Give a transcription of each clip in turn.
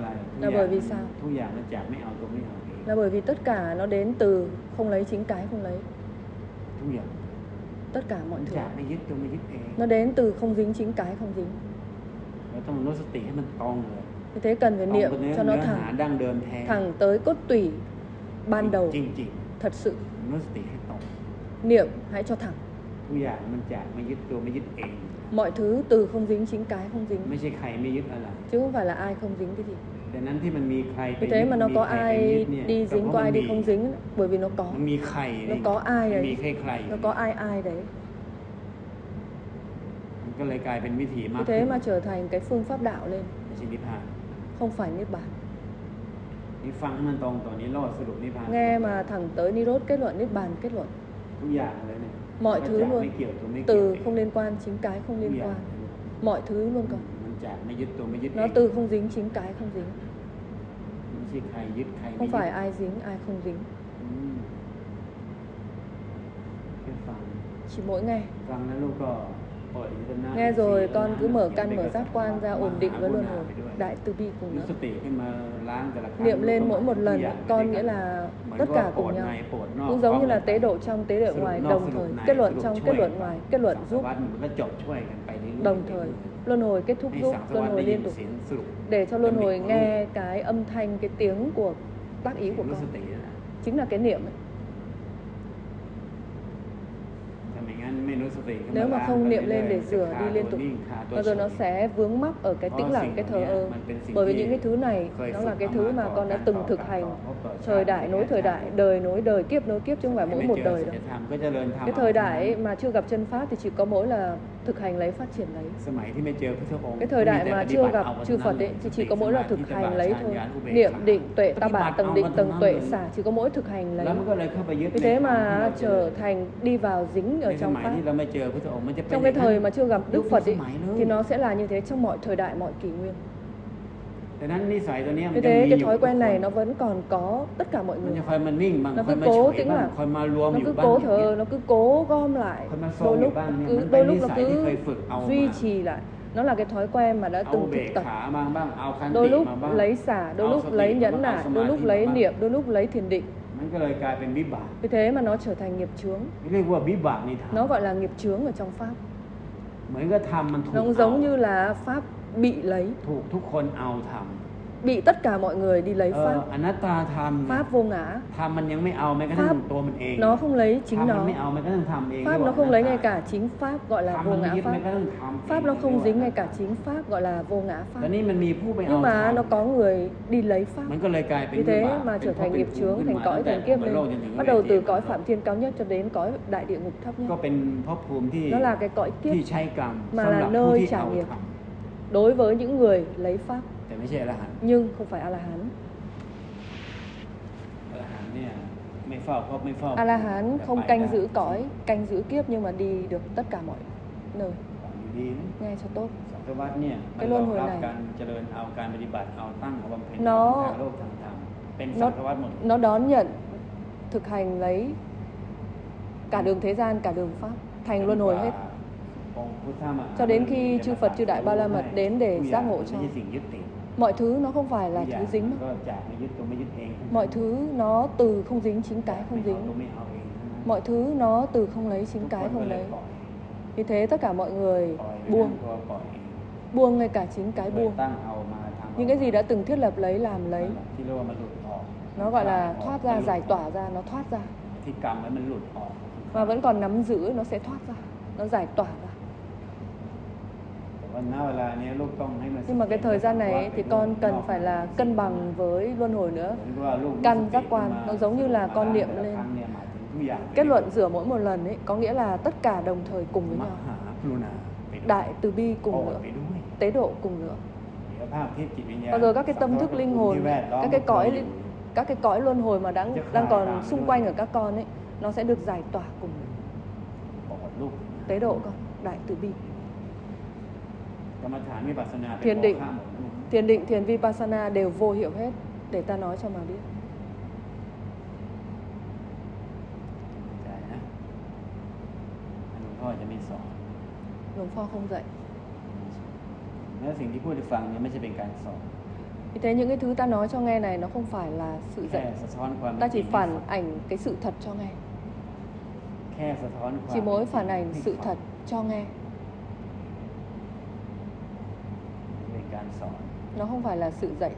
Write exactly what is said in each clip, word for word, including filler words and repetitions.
อะไรทุก Là อย่าง bởi vì sao? ทุกอย่างมันจากไม่เอาตัวไม่เอาเอง Là bởi vì tất cả nó đến từ không lấy chính cái không lấy. ทุกอย่าง tất cả mọi มัน thứ. จากไม่ยึดตัวไม่ยึดเอง Nó đến từ không dính chính cái không dính. เราต้องรู้สติให้มันตรงเลย Vì thế cần phải ตรง niệm กับเนื้อ cho เนื้ nó อหา thẳng, ดั้งเดิมแท้ thẳng tới cốt tủy ban đầu จริง thật sự. ๆรู้สติให้ตรง Niệm hãy cho thẳng. ทุกอย่างมันจากไม่ยึดตัวไม่ยึดเอง Mọi thứ từ không dính chính cái không ไม่ dính, ใช่ใครไม่ยึดอะไร chứ không phải là ai không dính cái gì. แต่นั้นที่มันมีใครไป Vì ยึ thế ด mà nó มี có ใครไปยึ ai ดเนี่ย đi ก็ dính เพ có ราะมั ai น đi มี không dính, bởi vì nó có. มันมีใคร Nó có ai มัน đấy, มีใครใคร nó có ai ai đấy. มันก็เลยกลายเป็นวิถีมาก Vì thế mà trở thành cái phương pháp đạo lên, ไม่ใช่นิพพาน không phải niết bàn. นี่ฟังให้มันตรงตอนนี้รอดสรุปนิพพาน Nghe mà thẳng tới Nirodh kết luận, niết bàn kết luận. ทุกอย่างเลยเนี่ย Mọi ก็ thứ จาก luôn, ไม่เกี่ยวตัวไม่เกี่ยว từ เอง không liên quan chính cái không ทุก liên อย่าง quan. Mọi thứ luôn còn. มันจากไม่ยึดตัวไม่ยึดเอ Nó ง từ không dính chính cái không dính. ไม่ใช่ใครยึดใครไม่ Không ยึด phải ai dính, ai không dính. อืมแค่ฟัง Chỉ mỗi nghe. ฟังแล้วลูกก็ปล่อยอินทรีย์ Nghe rồi con cứ mở อย่า căn ไป mở กระ giác สับ quan ra มา ổn định หา với บุญ luân หา hồi. ไปด้วย Đại từ bi cùng มี nữa. สติขึ้นมาล้างแต่ละครั้ง Niệm lên mỗi một ทุก lần, อย่าง con ด้วย nghĩa กัน là เหมือน tất ว่า cả โปร cùng ด nhau. ในโปรดนอก Cũng giống như là tế độ trong, tế độ ngoài, đồng thời. Kết luận trong, kết luận ngoài, kết luận สังส giúp, วัสดิ์มันก็จบช่วยกันไปเรื่อยๆ đồng thời. Luân hồi kết thúc ให้ giúp, สังส luân วัสดิ์ hồi ได้ยิน liên tục. เสียงสรุป Để cho luân hồi ดำริของ nghe cái âm thanh, cái tiếng của tác ý của รู้ส con. ตินั่นแหละ Chính là cái niệm ấy. ถ้าไม่งั้นไม่รู้สติขึ้นมา Nếu mà ล้าง không ไป niệm เรื่อย lên để ๆ rửa จะ đi คา liên ตัว tục, นิ่งคาตัว bao giờ nó เฉย sẽ vướng mắc ở cái tĩnh lặng, cái thờ ơ. Bởi vì những cái thứ này nó là cái thứ mà con đã từng thực hành thời đại nối thời đại, đời nối đời, kiếp nối kiếp chứ không phải mỗi một đời đâu. จะทำก็เจริญธรรม Cái thời đại ấy mà chưa gặp chân pháp thì chỉ có mỗi là thực hành lấy, phát triển lấy. สมัยที่ไม่เจอพุทธองค์ Cái thời đại mà chưa gặp chư Phật ấy thì chỉ có mỗi là thực hành lấy thôi. Niệm định tuệ ta bà tầng định tầng tuệ xả, chỉ có mỗi thực hành lấy. แล้วมันก็เลยเข้าไปยึด Vì thế mà trở thành đi vào dính ใน ở ส trong มัย pháp. ที่เราไม่เจอพุทธองค์มันจะเป็น Trong cái thời mà chưa gặp Đức Phật ấy, สมัยเลย thì nó sẽ là như thế trong mọi thời đại, mọi kỷ nguyên. แต่นั้นนิสัยตัวเนี้ยมัน Vì จะมี thế อ cái ยู่ thói ทุก quen ค này น nó vẫn còn có tất cả mọi มัน người. จะคอยมานิ่งบ้าง Nó คอย cứ มา cố เฉย tĩnh บ้าง lặng, คอยมารวม nó อยู่ cứ บ้าง cố อย่างเงี้ย thờ, nó cứ cố gom lại. คอยมาทร Đôi งอยู่ lúc บ้างเนี่ย cứ มันเป็น đôi นิ lúc nó สัยที่เคย cứ ฝึกเอา duy มา trì lại. Nó là cái thói quen mà đã เอา từng เบ thực ก tập. ขามาบ้างเอาคัน Đôi ติ lúc มาบ้าง lấy xả, đôi Ao lúc sati lấy mà nhẫn bao, nại, ao đôi lúc samadhi lấy mà bao. niệm, đôi lúc lấy thiền định. มันก็เลยกลายเป็นวิบาก Vì thế mà nó trở thành nghiệp chướng. เรียกว่าวิบากนิทาน Nó gọi là nghiệp chướng ở trong pháp. เหมือนกับทำมันถูก Nó cũng เอา giống như là pháp bị lấy, ถูกทุกคนเอาทำ bị tất cả mọi người đi lấy เออ pháp. อนัตตาธรรมเนี่ย Pháp vô ngã. ทำมันยังไม่เอาแม้กระทั่ง Pháp ตัวมันเอง nó không lấy chính ทำมัน nó. ไม่เอาแม้กระทั่งทำเอง Pháp เรียก nó ว่า không lấy อนั ngay ตตา cả chính pháp gọi là ทำ vô มันไม่ ngã ยึดแม้ pháp. กระทั่งทำ Pháp nó เอง không เรียก dính ว่า ngay cả chính pháp gọi là vô ngã แต่ pháp. นี่มันมีผู้ไปเอา Nhưng mà nó ทำ có người đi lấy pháp. มันก็เลยกลายเป็น Vì วิ thế บาก mà เป็น trở เพราะ thành เป็น nghiệp ภูมิ chướng, ขึ้น thành มา cõi ตั้งแต่ thành kiếp บน lên. โลกจนถึง Bắt đầu từ เว cõi ที phạm thiên cao nhất cho đến cõi đại địa ngục thấp ก็ nhất. เป็นภพภูมิที่ Nó là cái cõi kiếp ที่ใช้กรรม mà สำห là รับผู้ nơi ที่ trả เอา nghiệp ท đối với những người lấy pháp ำแต่ไม่ใช่อรหันต์ nhưng không phải A-la-hán. อรหันต์เนี่ยไม่เฝ้าภพไม่เฝ้า A-la-hán แต่ không ไป canh ได้ giữ cõi, canh giữ kiếp nhưng mà đi được tất cả mọi nơi. อยู่ดีนะ Nghe cho tốt. สังสารวัฏเนี่ยมั cái นร luân อง hồi รับ này การเจริญเอาการปฏิบัติเอาตั้งเอาบำเพ็ญ nó ทางโลกทางธรรมเป็นสั nó งสารวัฏหมด nó đón nhận thực hành lấy cả đường thế gian, cả đường pháp thành luân hồi hết. องค์พุทธมหา Cho đến khi chư Phật chư Đại Ba La Mật đến để ทุกอ giác ย่าง ngộ ไม่ cho. ใช่สิ่งยึดติด Mọi thứ nó không phải ทุ là กอย่า thứ ง dính มัน nữa. ก็จากไม่ยึดตัวไม่ยึดเอง Mọi thứ nó từ không dính chính cái ไม่ không เอาตัว dính. ไม่เอาเองทั้งนั้น Mọi thứ nó từ không lấy ทุ chính กคน cái ก็ không เลย lấy. ปล่อย Vì thế tất cả mọi người ปล่อยไป buông, ทั้งตัวปล่อยเอง buông ngay cả chính cái เลย buông. ตั้งเอามาทำ Những cái gì đã từng thiết lập lấy, làm นั่ lấy. นแหละที่เรียกว่ามันหลุดออก Nó gọi là ออก thoát มันห ra, ลุด giải ออก tỏa ra, nó thoát ra. ที่กรรมไว้มันหลุดออก Mà vẫn còn nắm giữ, nó sẽ thoát ra, nó giải tỏa ra. แต่ว่าณเวลานี้ลูกต้องให้มัน Nhưng mà cái thời gian này ấy, thì con cần phải là cân bằng với luân hồi nữa. Căn giác quan, nó giống như là con niệm lên. Kết luận rửa mỗi một lần ấy, có nghĩa là tất cả đồng thời cùng với nhau. Đại từ bi cùng nữa, tế độ cùng nữa. Bao giờ các cái tâm thức linh hồn, các cái cõi các cái cõi luân hồi mà đang đang còn xung quanh ở các con ấy, nó sẽ được giải tỏa cùng nữa. Tế độ con, đại từ bi. Thiền định, thiền định, thiền vipassana đều vô hiệu hết. Để ta nói cho mà biết. Luồng Pho không dạy. Vì thế những cái thứ ta nói cho nghe này nó không phải là sự dạy. Ta chỉ phản ảnh cái sự thật cho nghe. แค่สะท้อนความ chỉ mỗi phản ảnh sự thật cho nghe. เป็นการสอน Nó không phải là sự dạy.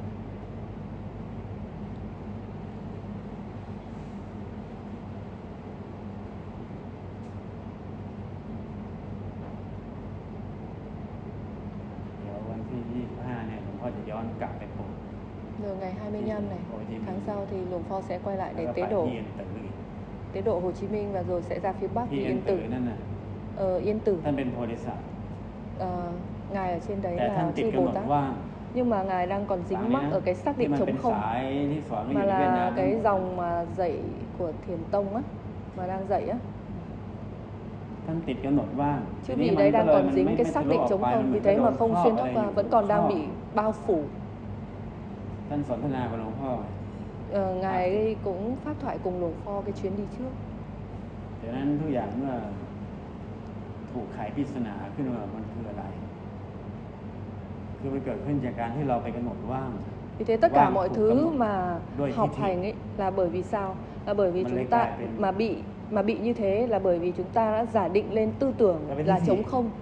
เดี๋ยววันที่ยี่สิบห้าเนี่ยหลวงพ่อจะย้อนกลับไปปลูก Rồi ngày hai mươi lăm này, Hồ Chí Minh. tháng sau thì Luồng Pho sẽ quay lại แล้ว để ก็ tế ไป độ ที่เย็นตื่น tế độ Hồ Chí Minh và rồi sẽ ra phía Bắc ที่ thì เย็น Yên ตื่ Tử. นนั่นน่ะ Ờ, Yên Tử, ท่านเป็นโพธิสัตว์ ờ, ngài ở trên đấy แต่ท่าน là ติด chư กำห Bồ นด Tát. ว่าง Nhưng mà ngài đang còn ฟัง dính นี่ mắc นะ ở cái xác ที่ định มัน trống เป็น không, สายที่สอนกันอ mà ยู่ในเวียดนาม là cái dòng mà dạy của Thiền Tông á, mà đang dạy á. ท่านติดกำหนดว่าง Chứ ทีนี้ vị มัน đấy ก็ đang เลย còn มัน dính ไม่ cái ไม่ xác ทะลุ định ออก trống ไปมัน không, เหมื vì อนกับ thế โด mà น không ครอบ xuyên อะไร thốc อยู่ qua, vẫn còn đang ครอบ bị bao phủ. ท่านสนทนากับหลวงพ่อ Ờ, ngài ấy cũng pháp thoại cùng Luồng Pho cái chuyến đi trước. ดังนั้นทุกอย่างเมื่อถูกไขปริศนาขึ้นมามันคืออะไร คือมันเกิดขึ้นจากการที่เราไปกำหนดว่าง Vì thế tất cả Vâng, mọi thuộc thứ tâm mà đôi học thi thị. hành ấy là bởi vì sao? Là bởi vì Mà chúng lấy ta cái bên- mà bị mà bị như thế là bởi vì chúng ta đã giả định lên tư tưởng Cái bên là thi thị. trống không.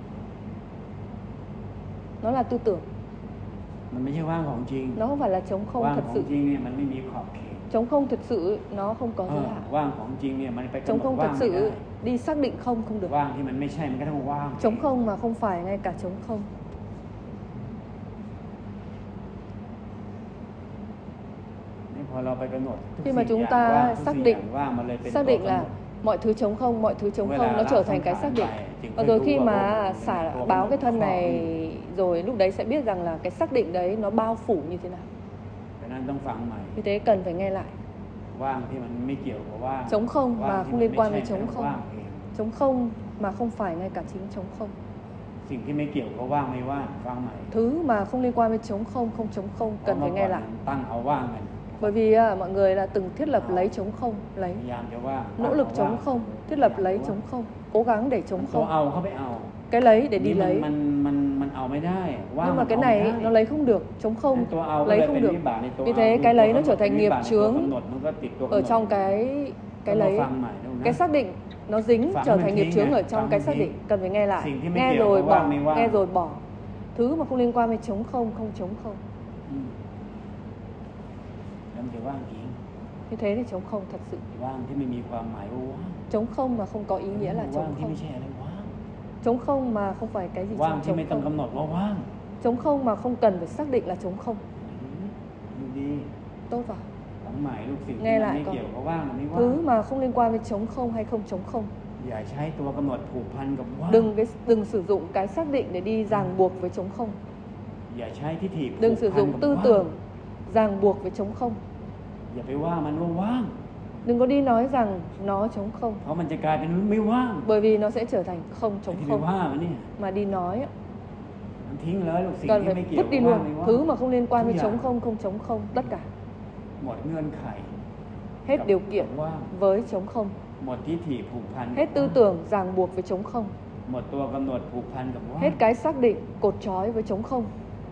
Nó là tư tưởng, มันไม่ใช่ว่างของจริง nó không phải là trống ว่าง không thật ของ sự. จริงเนี่ยมันไม่มีขอบเขต Trống không thật sự ấy, nó không có เอ giới อ hạn. ว่างของจริงเนี่ยมันไปกำหน Trống ด không ว่า thật งไม่ได้ sự đi xác định không không được. ว่างที่มันไม่ใช่มันก็ต้องว่าง Trống không mà không phải ngay cả trống không. นี่พอเราไปกำหนดทุก Khi สิ่ง mà อ chúng ย่างว่าง ta ทุก xác สิ่งอ định ย่างว่างมันเลยเป็น xác ตัว định กำหน là ด mọi thứ trống không, mọi thứ trống Vậy không là nó lá trở không thành cái phải xác định. phải chừng Và phải rồi tu khi vào mà bộ, xả mình báo có cái thân khó này đi. rồi lúc đấy sẽ biết rằng là cái xác định đấy nó bao phủ như thế nào. ดังนั้นต้องฟังใหม่ Vì thế cần phải nghe lại. ว่างที่มันไม่เกี่ยวกับว่าง Trống không ว่าง mà ที่ không มัน liên ไม่ quan ใช่ với ไม่ trống ต้องว่าง không. เอง Trống không mà không phải ngay cả chính trống không. สิ่งที่ไม่เกี่ยวกับว่างไม่ว่างฟังใหม่ Thứ mà không liên quan với trống không, không trống không เพ cần ราะ phải เมื่อก่อ nghe น lại. ตั้งเอาว่างกัน Bởi vì à, mọi người là từng thiết lập lấy trống không, lấy พยายามจะว่าง nỗ lực trống không, thiết lập lấy trống không, cố gắng để chống trống ตัว không. เอาเขาไปเอา Cái lấy để นี่ đi มัน lấy. มันมันมันเอาไม่ได้ว่าง Nhưng มั mà น cái เอาไม่ này ได้ nó lấy không được, trống không ตัวเอาก็ lấy เลย không เป็น được. วิบากในตัว Vì thế เอา cái lấy nó ตัว trở thành วิ nghiệp บากในตัว chướng กำหนดมันก็ติดตัวกำหน ở ด trong cái ต้อ cái งมา lấy. ฟังใหม่นะ Cái xác định nó dính Phạm trở mình thành nghiệp ทิ้ง chướng à? ở trong Phạm cái mình xác ทิ้ง định, cần phải nghe lại. สิ่งที่ไม่ Nghe เกี่ยว rồi กับว่าง bỏ, ไม่ว่าง nghe rồi bỏ. Thứ mà không liên quan với trống không, không trống không. อืมแล้วมันจะว่างจริง Như thế thì trống không thật sự. ว่างที่ไม่มีความหมายว่าว่าง Trống không mà không có ý nghĩa là ว่าง trống ที่ không. ไม่ใช่อะไรว่าง Trống không mà không phải cái gì ว่าง trong ที่ไม่ trống ต้อง không. กำหนดว่าว่าง Trống không mà không cần phải xác định là trống không. ดูดี Tốt vào. ฟังใหม่ลูกศิษย์ Nghe ที่มัน lại ไม่ con. เกี่ยวกับว่างมันไม่ว่าง Thứ mà không liên quan với trống không hay không trống không. อย่าใช้ตัวกำหนดผูกพันกับว่าง Đừng cái đừng sử dụng cái xác định để đi ràng buộc với trống không. อย่าใช้ทิฏฐิผูก Đừng พั sử น dụng กับ tư ว่าง tưởng ràng buộc với trống không. อย่าไปว่ามันว่าว่าง Đừng có đi nói rằng nó trống không. เพราะมันจะกลายเป็นไม่ว่าง Bởi vì nó sẽ trở thành không ไอ้ trống ที่ไป không. ว่ามันเนี่ย Mà đi nói á, มันทิ้งเลยลูกสิ่ง cần ที่ไม่ phải เกี่ยว vứt กับ đi ว่าง luôn. ไม่ว่าง Thứ mà không liên quan với Thứ trống giả. không, không trống không, tất cả. หมดเงื่อนไข Hết điều kiện กับว่าง với trống không. หมดทิฏฐิผูกพันกับ Hết tư ว่าง tưởng ràng buộc với trống không. หมดตัวกำหนดผูกพันกับว่าง Hết cái xác định cột trói với trống không.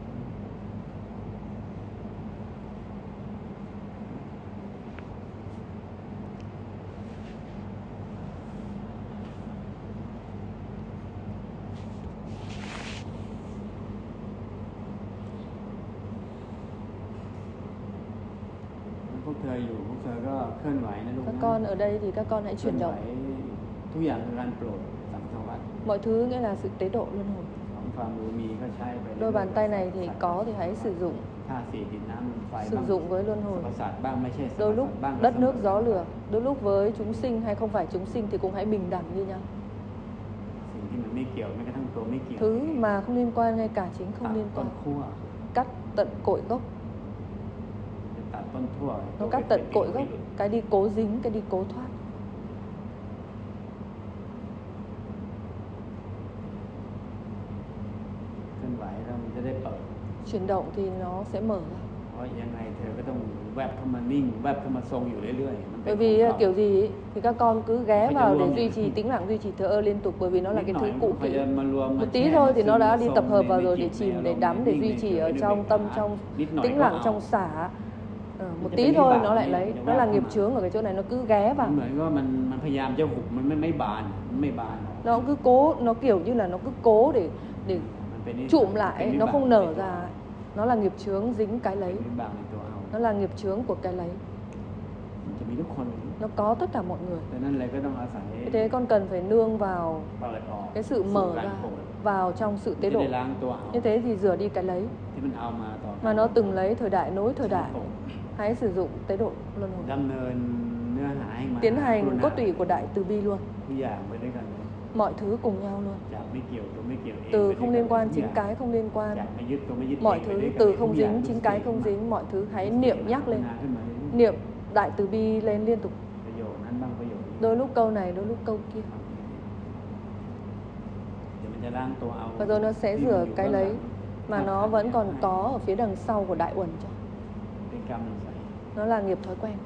Phúc เธออยู่พวกเธอก็เคลื่อนไหวนะลูก Các นะ con ở đây thì các con hãy เคลื่อน chuyển ไหว động. ทุกอย่างคือการโปรดสังสวัสดิ์ Mọi thứ nghĩa là sự tế độ luân hồi. ของฝ่ามือมีก็ใช้ไป Đôi bàn tay này thì có thì hãy sử dụng. ธาตุสี่ดินน้ำลมไฟ Sử บ้าง dụng với luân สร hồi. รพสัตว์บ้างไม่ใช่สรรพ Đôi สั lúc ตว์บ้าง đất nước เสมอ gió lửa, đôi lúc với chúng sinh hay không phải chúng sinh thì cũng hãy bình đẳng như nhau. สิ่งที่มันไม่เกี่ยวแม้กระทั่งตัวไม่เกี่ยว Thứ mà không liên quan ngay cả chính ตั không ด liên ต้น quan. ขั้ว Cắt tận cội gốc. จะตัดต้นทั่ว Nó cắt tận cội gốc. Cái đi cố dính, cái đi cố thoát. เคลื่อนไหวแล้วมันจะได้เปิด Chuyển động thì nó sẽ mở ra. เพราะยังไงเธอก็ต้องแวบเข้ามานิ่งแวบเข้ามาทรงอยู่เรื่อยๆมันเป็น Bởi vì ของเก่า kiểu gì ý, thì các con cứ ghé Phải vào cho để luôn duy nhỉ? trì tĩnh lặng, duy trì thở ơ liên tục. Bởi vì nó là cái นิดหน่ thứ อย cũ พยายา kỹ. มมารวมมา Một tí แช่ thôi thì nó đã đi ซึม tập hợp ใน vào rồi จิ để ต chìm, ใน để อารมณ์ đắm, để นิ่ง duy ใน trì เฉย ở ใน trong อุเบก tâm, ขา trong นิดหน่อย tĩnh ก็ lặng, เอา trong xả. Ờ, một มันจะ tí เป็นวิ thôi บาก nó lại นี่ lấy จะ nó แว là บ nghiệp เข้ามา chướng ở cái chỗ này, nó cứ ghé มัน vào. เหมือนกับว่ามันมันพยายามจะหุบมันไม่ไม่บานมันไม่บาน Nó cứ cố, nó kiểu như là nó cứ cố để để มันเป็นนิสัย trụm เป็น lại, วิ nó บาก không ใน nở ตัว ra. Nó là nghiệp chướng dính cái เป็น lấy. วิบากในตัวเอา Nó là nghiệp chướng của cái lấy. มันจะมีทุกคนเลย Nó có tất cả mọi người. ดังนั้นเลยก็ต้องอาศัย Thế thế con cần phải nương vào เปิดออก cái sự สู่ mở การ ra เปิด vào trong sự มัน tế จะได้ độ. ล้างตัวเอา Như thế thì rửa đi cái lấy ที่มันเอามาต่อ mà nó từng lấy thời đại nối thời ใช้ đại. เปิด Hãy sử dụng tế độ luân hồi. ดำเนินเนื้อหาให้มา Tiến กรุ hành ณา cốt tủy của đại từ bi luôn. ทุกอย่างไปด้วยกันเลย Mọi thứ cùng nhau luôn. จากไม่เกี่ยวตัวไม่เกี่ยวเอง Từ ไปด้วย không กั liên น quan ทุกอ chính ย่าง cái không liên จา quan. กไม่ยึดตัวไม่ยึด Mọi เองไป thứ ด้วยกัน từ ทุ không กอย่าง dính chính cái không dính. Mọi thứ hãy niệm nhắc lên. ขึ้นมา Niệm đại từ bi lên liên tục. ประโยชน์นั้นบ้างประโยชน์นี้ Đôi lúc câu này, đôi lúc câu kia. เดี๋ยวมันจะล้างตัวเอา Và rồi nó sẽ ที่มัน rửa อยู่ cái เบื้องหลั lấy ง mà nó vẫn còn có ở phía đằng sau của đại uẩn cho. เป็นกรรมนิสัย Nó là nghiệp thói quen.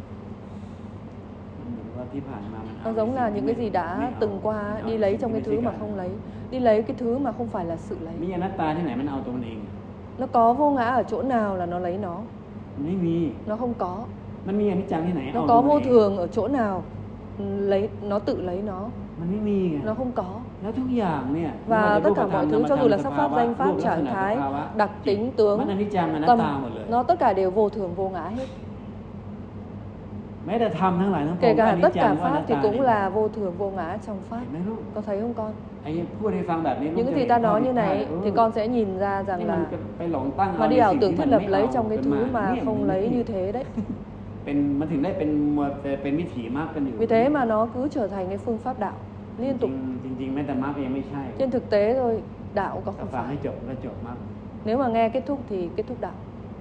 มันเหมือนว่าที่ผ่านมามันเอา Nó giống là ใน những สิ่ cái gì ที่ไม่ đã เอา từng qua มันเอา đi ใน lấy สิ่ง trong ที่ cái ไม่ thứ ใช่ mà การ không lấy. Đi lấy cái thứ mà không phải là sự lấy. มีอนัตตาที่ไหนมันเอาตัวมันเอง Nó có vô ngã ở chỗ nào là nó lấy nó. มันไม่มี Nó không có. มันมีอนิจจังที่ไหนเอา Nó ตัว có มัน vô เอง thường ở chỗ nào lấy nó tự lấy nó. มันไม่มีไง Nó không có. แล้วทุกอย่างเนี่ย Và ไม่ว่าจะ tất cả รูปธรร mọi ม thứ นาม cho ธร dù รม là ส sắc ภา pháp, วะ danh รู pháp, ปลักษ trạng ณะส thái, ภาวะ đặc จิต tính, tướng, มันอนิจจังอนัต tâm, ตาหมดเลย nó tất cả đều vô thường vô ngã hết. แม้แต่ธรรมทั้งหลายทั้งปว Kể งก็อ cả นิจ tất จัง cả ว่าอนั pháp ต thì ตา cũng เนี่ย là vô thường vô ngã trong เห็ pháp. นไหมลูก Có thấy không con? ไอ้พูดให้ฟังแบบนี้ Những cái ลูก gì จะ ta เห็น nói ข้อ như ผิดพลาด này เออ thì con sẽ nhìn ra นี่ rằng มัน là ไปหลงตั้ง mà เอา đi ใน ảo สิ่ง tưởng ที่ thiết มัน lập ไม่ lấy เอา trong cái จน thứ มา mà เนี่ย không มัน lấy ไม่ như ผิด thế đấy. เป็นมันถึงได้เป็นมัวเป็นวิถีมากกันอยู่ Vì thế mà nó cứ trở thành cái phương pháp đạo จ liên tục. ริงๆจริงๆแม้แต่มรรคยังไม่ใช่ Trên thực tế thôi, đạo có แต่ không ฟังให้ phải. จบก็จบมรรค Nếu mà nghe kết thúc thì kết thúc đạo.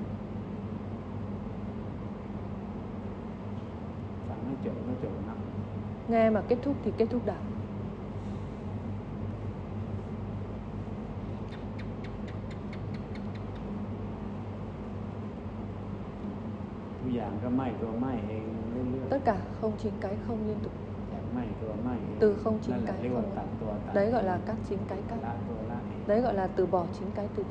ฟังให้จบก็จบมรรค Nghe mà kết thúc thì kết thúc đạo. ทุกอย่างก็ไหม้ตัวไหม้เองเรื่อย Tất cả không chính cái không liên tục. ๆจากไหม้ตัวไหม้เอง Từ không chính นั่นแหละ cái เรียกว่า không. ตัดตัวตัด Đấy gọi là cắt chính cái cắt. ละตัวละเอง Đấy gọi là từ bỏ chính cái từ bỏ.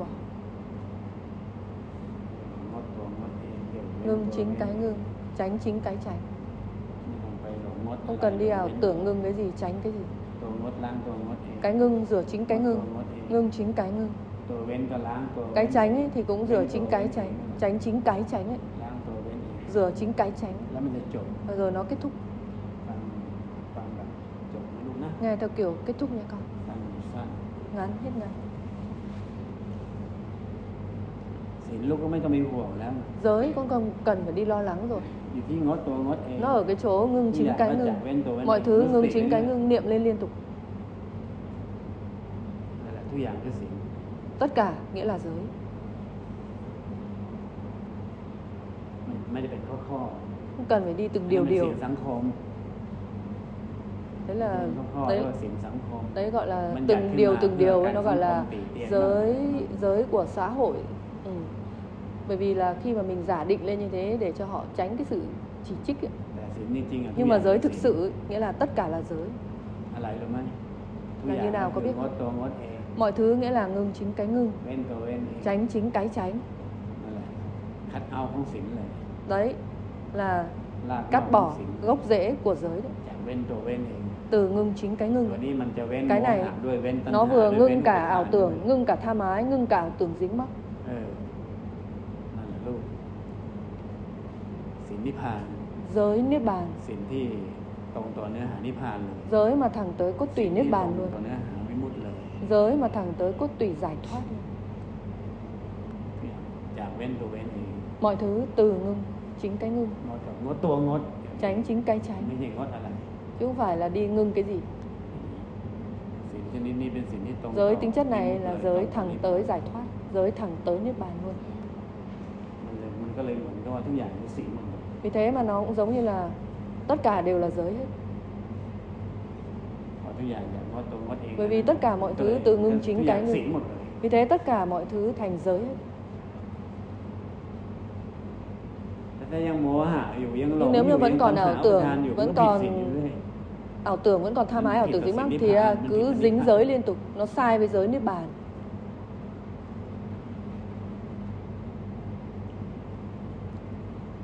งดตัวงดเองเดี๋ยวเว้น Ngưng ตัว chính เว้น cái ngưng, tránh chính cái tránh. ไม่ต้องไปหลงงด Không อะไร cần đi ảo เว้น tưởng ngưng cái gì, tránh cái gì. ตัวงดล้างตัวงดเอง Cái ngưng rửa chính cái ตัว ngưng, งดเอง ngưng chính cái ngưng. ตัวเว้นก็ล้างตัว Cái เว้น tránh ấy thì cũng rửa chính cái tránh, tránh chính cái tránh ấy, ล้างตัวเว้นเอง rửa chính cái tránh. แล้วมันจะจบ Và rồi nó kết thúc. ฟังฟังแบบจบนะลูกนะ Nghe theo kiểu kết thúc nha con. สั้นสั้น Ngắn hết ngắn. ศีลลูกก็ไม่ต้องมีห่วงแล้ว Giới con cần cần phải đi lo lắng rồi. อยู่ที่งดตัวงดเอง Nó ở cái chỗ ngưng chính cái ngưng. Mọi thứ ngưng chính cái ngưng, niệm lên liên tục. นั่นแหละทุกอย่างคือศีล Tất cả nghĩa là giới. ไม่ไม่ได้เป็นข้อข้อ Không cần phải đi từng เดียว điều เดียว điều. สังคม Đấy เป็ là นข้อข้อ đấy ว่าศีลสังคม đấy gọi là Mình từng dạy điều khi mà từng đưa điều cái ấy, nó gọi sản là phẩm tỉ tiện giới giới của xã hội. Ừ. Bởi vì là khi mà mình giả định lên như thế để cho họ tránh cái sự chỉ trích ấy. แต่ศีลจริงๆอ่ะทุก Nhưng อ mà ย่าง giới คือ thực ศีล sự ấy, nghĩa là tất cả là giới. อะไรรู้ไหมทุก Là อย่าง như nào ก็ có คือ biết งด không? ตัวงดเอง Mọi thứ nghĩa là ngưng chính cái ngưng, เว้นตัวเว้นเอง tránh chính cái tránh. นั่นแหละคัดเอาของศีลเลย Đấy là ลาก cắt เอาของ bỏ ศีล gốc rễ của giới đấy. จากเว้นตัวเว้นเอง Từ ngưng chính cái ตัว ngưng. นี้มันจะเว้น Cái โม này หะด้วยเว้นตัณ nó หา vừa ด้วยเว้น ngưng อุป cả ทาน ảo ด้วย tưởng, ngưng cả tham ái, ngưng cả ảo tưởng dính mắc. เออนั่นแหละลูกศีลนิพพาน Giới niết bàn, ศีลที่ตรงต่อเนื้อหานิพพานเลย giới mà thẳng tới cốt ศี tủy ล niết ที่ตรง bàn ต่อ luôn. เนื้อหาวิมุตติเลย Giới mà thẳng tới cốt tủy giải thoát luôn. จากเว้นตัวเว้นเอง Mọi thứ từ ngưng, chính cái ngưng, งดกับงดตัวงด tránh chính cái ไม่ tránh. ใช่งดอะไร Chứ không phải là đi ngưng cái gì. ศีลชนิดนี้เป็นศีลที่ตรง Giới ต่อ tính chất này วิมุตติ là เลย giới ตรงต่อ thẳng นิพพาน tới giải thoát, giới thẳng tới niết bàn luôn. มันเลยมันก็เลยเหมือนกับว่าทุกอย่างเป็นศีลหมดเลย Vì thế mà nó cũng giống như là tất cả đều là giới hết. พอทุกอย่างอย่างงดตัวงดเอง Bởi vì tất cả mọi ก็เลย thứ từ ngưng ทุก chính อย่าง cái ศีล ngưng. หมดเลย Vì thế tất cả mọi thứ thành giới hết. แต่ถ้ายังโมหะอยู่ยังหลง Nhưng nếu อ như ยู่ vẫn ยัง còn ตัณหา ảo อุป tưởng, ทานอยู่ vẫn ก็ผิดศีล còn อยู่เรื่อย ảo tưởng vẫn còn tham ái, ảo tưởng dính mắc thì à, cứ dính giới liên tục, nó sai với giới niết bàn. ฉ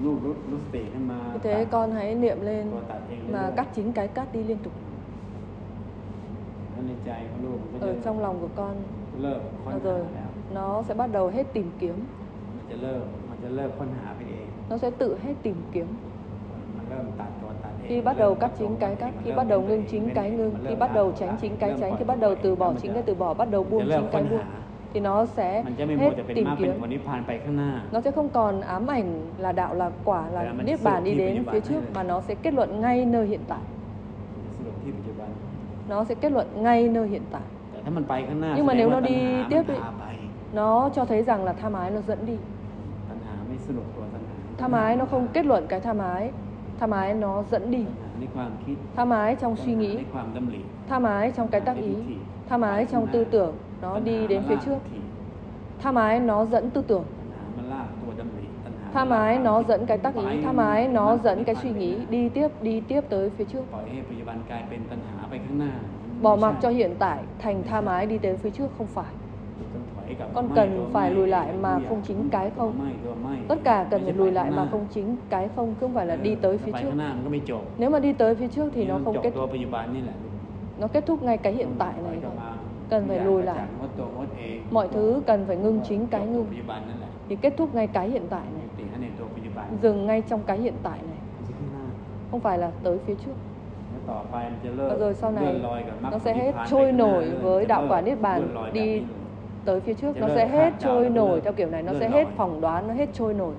รูปรู้รู้สติขึ้นมา Như thế con hãy niệm lên ตัวตัดเอง mà เรื่อย cắt chính cái cắt đi liên tục ๆแล้วในใจของลูกมันก็ ở จะ trong lòng của con. เลิกค้นหา Rồi แล้ว nó sẽ bắt đầu hết tìm kiếm, มันจะเลิกมันจะเลิกค้นหาไปเอง nó sẽ tự hết tìm kiếm. มันเริ่มตัดตัวตัดเอง Khi bắt đầu cắt chính cái cắt, khi bắt đầu ngưng chính cái ngưng, khi bắt đầu tránh chính cái tránh, khi bắt đầu từ bỏ chính cái từ bỏ, bắt đầu buông chính cái buông, thì nó sẽ มันจะไม่มัว hết แต่เป็น tìm มากเป็น kiếm. ผลนิพพานไปข้างหน้า Nó sẽ không còn ám ảnh là đạo là quả là Vậy là mình niết sử bàn đi dụng đến khi phía bây giờ trước, bạn mà nó sẽ kết luận ngay nơi hiện tại. สรุปที่ปัจจุบัน Nó sẽ kết luận ngay nơi hiện tại. แต่ถ้ามันไปข้างหน้า Nhưng mà แสดง nếu ว่า nó ตัณ đi หา tiếp มัน ý, พาไป nó cho thấy rằng là tham ái nó dẫn đi. ตัณหาไม่สรุปตัวตัณหา Tham ái nó không kết luận cái tham ái, tham ái nó dẫn đi. ตัณหาในความคิด Tham ái trong ตัณ suy หา nghĩ, ในความดำริ tham ái trong cái tác ý, tham ái trong tư tưởng, nó đi đến phía trước. Tham ái nó dẫn tư tưởng, ตัณหามันลากตัวดำริตัณหา tham ái nó dẫn cái tác ý, tham ái nó dẫn cái suy nghĩ đi tiếp, đi tiếp tới phía trước. ปล่อยให้ปัจจุบันกลายเป็นตัณหาไปข้างหน้า Bỏ mặc cho hiện tại thành tham ái đi đến phía trước không phải. Con cần phải lùi lại mà không chính cái không. Tất cả cần phải lùi lại mà không chính cái không, không phải là đi tới phía trước. Nếu mà đi tới phía trước thì nó không kết thúc. Nó kết thúc ngay cái hiện tại này thôi. Cần phải lùi lại. Mọi thứ cần phải ngưng chính cái ngưng. Thì kết thúc ngay cái hiện tại này. Dừng ngay trong cái hiện tại này. Không phải là tới phía trước. Và rồi sau này nó sẽ hết trôi nổi với đạo quả niết bàn đi tới phía trước. Nó sẽ hết trôi nổi theo kiểu này. Nó sẽ hết phỏng đoán, nó hết trôi nổi.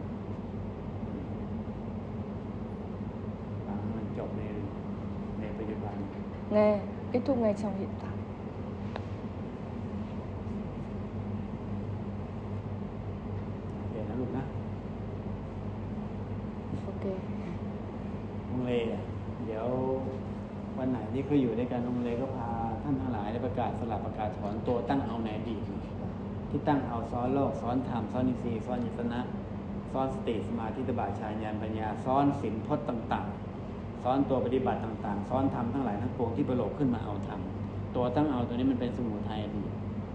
Nghe, kết thúc ngay trong hiện tại. Ok. องเลเดี๋ยววันไหนที่เขาอยู่ด้วยกันองเลก็พาท่านทั้งหลายได้ประกาศสลับประกาศถอนตัวตั้งเอาในอดีตที่ตั้งเอาซ้อนโลกซ้อนธรรมซ้อนอินทรีย์ซ้อนยตนะซ้อนสติสมาธิตบะฌานญาณปัญญาซ้อนศีลพจน์ต่างๆซ้อนตัวปฏิบัติต่างๆซ้อนธรรมทั้งหลายทั้งปวงที่ประโลกขึ้นมาเอาธรรมตัวตั้งเอาตัวนี้มันเป็นสมุทัยอดีต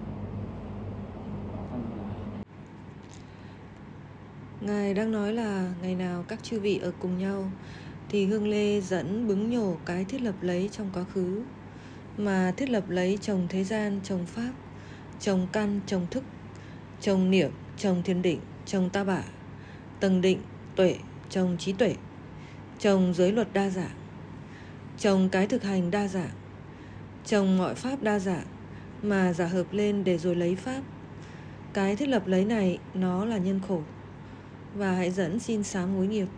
Ngài đang nói là ngày nào các chư vị ở cùng nhau thì Hương Lê dẫn bứng nhổ cái thiết lập lấy trong quá khứ, mà thiết lập lấy trồng thế gian, trồng pháp, trồng căn, trồng thức, trồng niệm, trồng thiền định, trồng ta bả, tầng định, tuệ, trồng trí tuệ, trồng giới luật đa dạng, trồng cái thực hành đa dạng, trồng mọi pháp đa dạng mà giả hợp lên để rồi lấy pháp. Cái thiết lập lấy này nó là nhân khổ. Và hãy dẫn xin sám hối nghiệp.